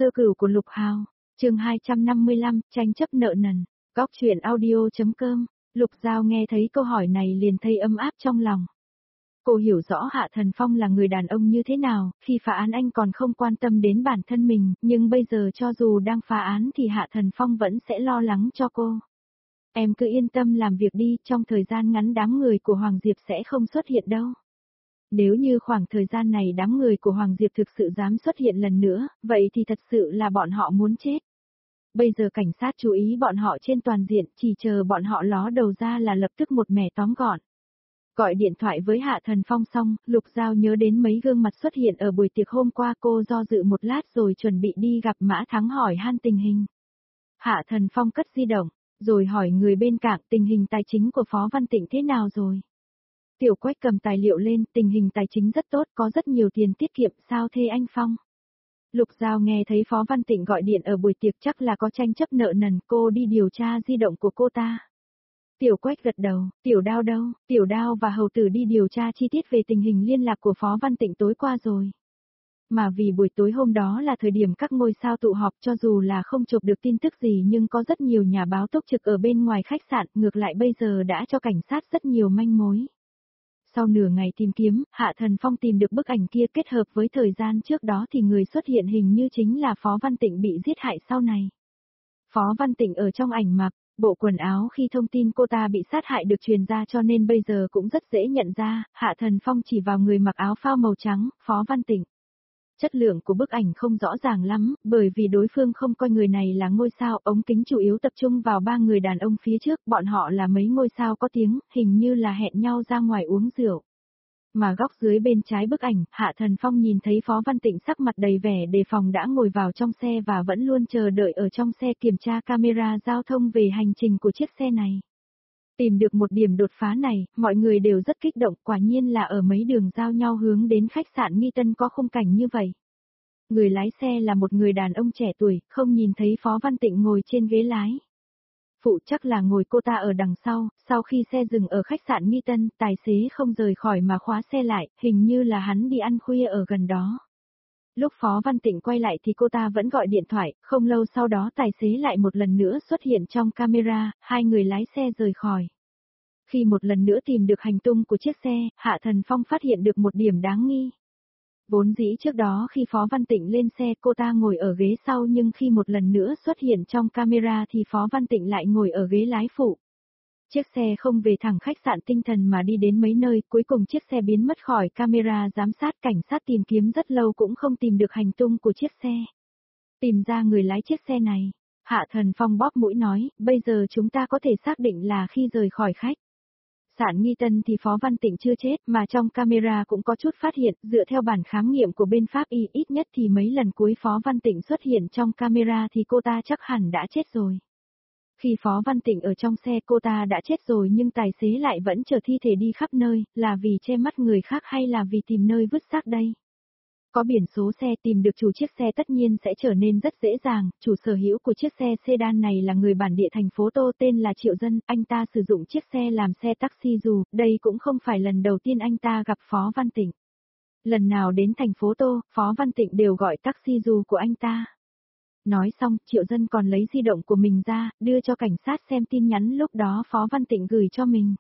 Sơ cửu của Lục Hào, chương 255, tranh chấp nợ nần, góc truyện audio.com, Lục Giao nghe thấy câu hỏi này liền thấy ấm áp trong lòng. Cô hiểu rõ Hạ Thần Phong là người đàn ông như thế nào, khi phá án anh còn không quan tâm đến bản thân mình, nhưng bây giờ cho dù đang phá án thì Hạ Thần Phong vẫn sẽ lo lắng cho cô. Em cứ yên tâm làm việc đi, trong thời gian ngắn đám người của Hoàng Diệp sẽ không xuất hiện đâu. Nếu như khoảng thời gian này đám người của Hoàng Diệp thực sự dám xuất hiện lần nữa, vậy thì thật sự là bọn họ muốn chết. Bây giờ cảnh sát chú ý bọn họ trên toàn diện, chỉ chờ bọn họ ló đầu ra là lập tức một mẻ tóm gọn. Gọi điện thoại với Hạ Thần Phong xong, Lục Giao nhớ đến mấy gương mặt xuất hiện ở buổi tiệc hôm qua, cô do dự một lát rồi chuẩn bị đi gặp Mã Thắng hỏi han tình hình. Hạ Thần Phong cất di động, rồi hỏi người bên cạnh tình hình tài chính của Phó Văn Tịnh thế nào rồi. Tiểu Quách cầm tài liệu lên, tình hình tài chính rất tốt, có rất nhiều tiền tiết kiệm, sao thế anh Phong? Lục Giao nghe thấy Phó Văn Tịnh gọi điện ở buổi tiệc chắc là có tranh chấp nợ nần, cô đi điều tra di động của cô ta. Tiểu Quách gật đầu, Tiểu Đao đâu? Tiểu Đao và Hầu Tử đi điều tra chi tiết về tình hình liên lạc của Phó Văn Tịnh tối qua rồi. Mà vì buổi tối hôm đó là thời điểm các ngôi sao tụ họp, cho dù là không chụp được tin tức gì nhưng có rất nhiều nhà báo túc trực ở bên ngoài khách sạn, ngược lại bây giờ đã cho cảnh sát rất nhiều manh mối. Sau nửa ngày tìm kiếm, Hạ Thần Phong tìm được bức ảnh kia, kết hợp với thời gian trước đó thì người xuất hiện hình như chính là Phó Văn Tịnh bị giết hại sau này. Phó Văn Tịnh ở trong ảnh mặc bộ quần áo khi thông tin cô ta bị sát hại được truyền ra, cho nên bây giờ cũng rất dễ nhận ra. Hạ Thần Phong chỉ vào người mặc áo phao màu trắng, Phó Văn Tịnh. Chất lượng của bức ảnh không rõ ràng lắm, bởi vì đối phương không coi người này là ngôi sao, ống kính chủ yếu tập trung vào ba người đàn ông phía trước, bọn họ là mấy ngôi sao có tiếng, hình như là hẹn nhau ra ngoài uống rượu. Mà góc dưới bên trái bức ảnh, Hạ Thần Phong nhìn thấy Phó Văn Tịnh sắc mặt đầy vẻ đề phòng đã ngồi vào trong xe và vẫn luôn chờ đợi ở trong xe kiểm tra camera giao thông về hành trình của chiếc xe này. Tìm được một điểm đột phá này, mọi người đều rất kích động, quả nhiên là ở mấy đường giao nhau hướng đến khách sạn Nghi Tân có khung cảnh như vậy. Người lái xe là một người đàn ông trẻ tuổi, không nhìn thấy Phó Văn Tịnh ngồi trên ghế lái. Phụ chắc là ngồi cô ta ở đằng sau khi xe dừng ở khách sạn Nghi Tân, tài xế không rời khỏi mà khóa xe lại, hình như là hắn đi ăn khuya ở gần đó. Lúc Phó Văn Tịnh quay lại thì cô ta vẫn gọi điện thoại, không lâu sau đó tài xế lại một lần nữa xuất hiện trong camera, hai người lái xe rời khỏi. Khi một lần nữa tìm được hành tung của chiếc xe, Hạ Thần Phong phát hiện được một điểm đáng nghi. Vốn dĩ trước đó khi Phó Văn Tịnh lên xe cô ta ngồi ở ghế sau, nhưng khi một lần nữa xuất hiện trong camera thì Phó Văn Tịnh lại ngồi ở ghế lái phụ. Chiếc xe không về thẳng khách sạn Tinh Thần mà đi đến mấy nơi, cuối cùng chiếc xe biến mất khỏi camera giám sát, cảnh sát tìm kiếm rất lâu cũng không tìm được hành tung của chiếc xe. Tìm ra người lái chiếc xe này, Hạ Thần Phong bóp mũi nói, bây giờ chúng ta có thể xác định là khi rời khỏi khách sạn Nghi Tân thì Phó Văn Tịnh chưa chết, mà trong camera cũng có chút phát hiện, dựa theo bản khám nghiệm của bên pháp y, ít nhất thì mấy lần cuối Phó Văn Tịnh xuất hiện trong camera thì cô ta chắc hẳn đã chết rồi. Khi Phó Văn Tịnh ở trong xe cô ta đã chết rồi nhưng tài xế lại vẫn chở thi thể đi khắp nơi, là vì che mắt người khác hay là vì tìm nơi vứt xác đây? Có biển số xe, tìm được chủ chiếc xe tất nhiên sẽ trở nên rất dễ dàng, chủ sở hữu của chiếc xe sedan này là người bản địa thành phố Tô tên là Triệu Dân, anh ta sử dụng chiếc xe làm xe taxi dù, đây cũng không phải lần đầu tiên anh ta gặp Phó Văn Tịnh. Lần nào đến thành phố Tô, Phó Văn Tịnh đều gọi taxi dù của anh ta. Nói xong, Triệu Dân còn lấy di động của mình ra, đưa cho cảnh sát xem tin nhắn lúc đó Phó Văn Tịnh gửi cho mình.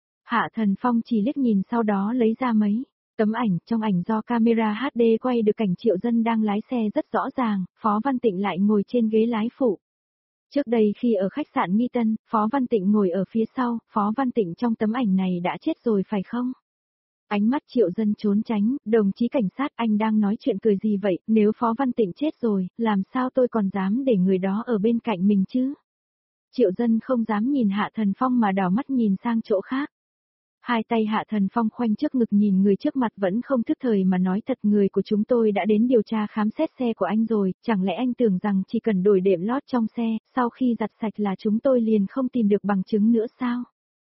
Hạ Thần Phong chỉ liếc nhìn sau đó lấy ra mấy tấm ảnh, trong ảnh do camera HD quay được cảnh Triệu Dân đang lái xe rất rõ ràng, Phó Văn Tịnh lại ngồi trên ghế lái phụ. Trước đây khi ở khách sạn Nghi Tân, Phó Văn Tịnh ngồi ở phía sau, Phó Văn Tịnh trong tấm ảnh này đã chết rồi phải không? Ánh mắt Triệu Dân trốn tránh, đồng chí cảnh sát anh đang nói chuyện cười gì vậy, nếu Phó Văn Tịnh chết rồi, làm sao tôi còn dám để người đó ở bên cạnh mình chứ? Triệu Dân không dám nhìn Hạ Thần Phong mà đảo mắt nhìn sang chỗ khác. Hai tay Hạ Thần Phong khoanh trước ngực nhìn người trước mặt vẫn không thức thời mà nói thật, người của chúng tôi đã đến điều tra khám xét xe của anh rồi, chẳng lẽ anh tưởng rằng chỉ cần đổi đệm lót trong xe, sau khi giặt sạch là chúng tôi liền không tìm được bằng chứng nữa sao?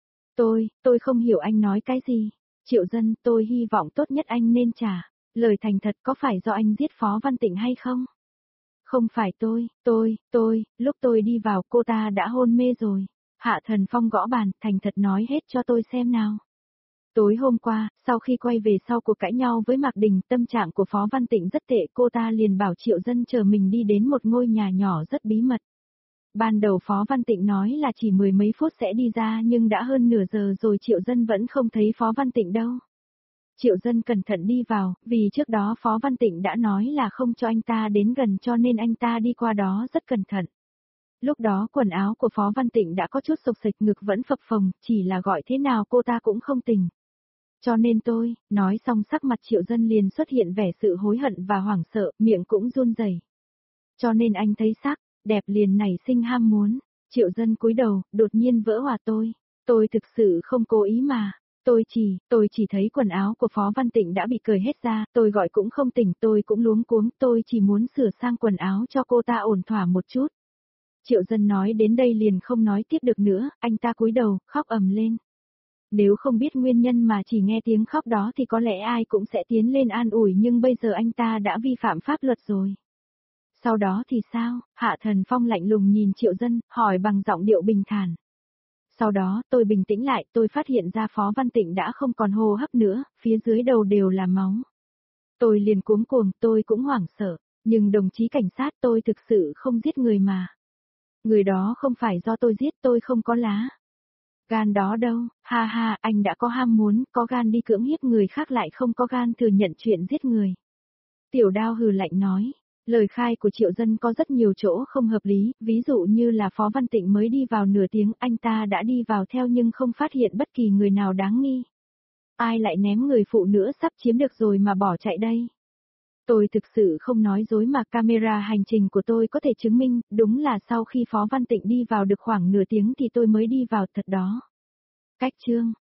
Tôi không hiểu anh nói cái gì. Triệu Dân, tôi hy vọng tốt nhất anh nên trả lời thành thật, có phải do anh giết Phó Văn Tịnh hay không? Không phải lúc tôi đi vào cô ta đã hôn mê rồi. Hạ Thần Phong gõ bàn, thành thật nói hết cho tôi xem nào. Tối hôm qua, sau khi quay về sau cuộc cãi nhau với Mạc Đình, tâm trạng của Phó Văn Tịnh rất tệ, cô ta liền bảo Triệu Dân chờ mình đi đến một ngôi nhà nhỏ rất bí mật. Ban đầu Phó Văn Tịnh nói là chỉ mười mấy phút sẽ đi ra nhưng đã hơn nửa giờ rồi Triệu Dân vẫn không thấy Phó Văn Tịnh đâu. Triệu Dân cẩn thận đi vào, vì trước đó Phó Văn Tịnh đã nói là không cho anh ta đến gần cho nên anh ta đi qua đó rất cẩn thận. Lúc đó quần áo của Phó Văn Tịnh đã có chút xộc xệch, ngực vẫn phập phồng, chỉ là gọi thế nào cô ta cũng không tỉnh. Cho nên tôi, nói xong sắc mặt Triệu Dân liền xuất hiện vẻ sự hối hận và hoảng sợ, miệng cũng run rẩy. Cho nên anh thấy sắc đẹp liền nảy sinh ham muốn. Triệu Dân cúi đầu, đột nhiên vỡ hòa tôi thực sự không cố ý mà. Tôi chỉ thấy quần áo của Phó Văn Tịnh đã bị cởi hết ra, tôi gọi cũng không tỉnh, tôi cũng luống cuống, tôi chỉ muốn sửa sang quần áo cho cô ta ổn thỏa một chút. Triệu Dân nói đến đây liền không nói tiếp được nữa, anh ta cúi đầu, khóc ầm lên. Nếu không biết nguyên nhân mà chỉ nghe tiếng khóc đó thì có lẽ ai cũng sẽ tiến lên an ủi, nhưng bây giờ anh ta đã vi phạm pháp luật rồi. Sau đó thì sao? Hạ Thần Phong lạnh lùng nhìn Triệu Dân, hỏi bằng giọng điệu bình thản. Sau đó tôi bình tĩnh lại, tôi phát hiện ra Phó Văn Tịnh đã không còn hô hấp nữa, phía dưới đầu đều là máu. Tôi liền cuống cuồng, tôi cũng hoảng sợ, nhưng đồng chí cảnh sát, tôi thực sự không giết người mà. Người đó không phải do tôi giết, tôi không có lá gan đó đâu, ha ha, anh đã có ham muốn, có gan đi cưỡng hiếp người khác lại không có gan thừa nhận chuyện giết người. Tiểu Đao hừ lạnh nói, lời khai của Triệu Dân có rất nhiều chỗ không hợp lý, ví dụ như là Phó Văn Tịnh mới đi vào nửa tiếng, anh ta đã đi vào theo nhưng không phát hiện bất kỳ người nào đáng nghi. Ai lại ném người phụ nữ sắp chiếm được rồi mà bỏ chạy đây? Tôi thực sự không nói dối mà camera hành trình của tôi có thể chứng minh, đúng là sau khi Phó Văn Tịnh đi vào được khoảng nửa tiếng thì tôi mới đi vào thật đó. Cách chương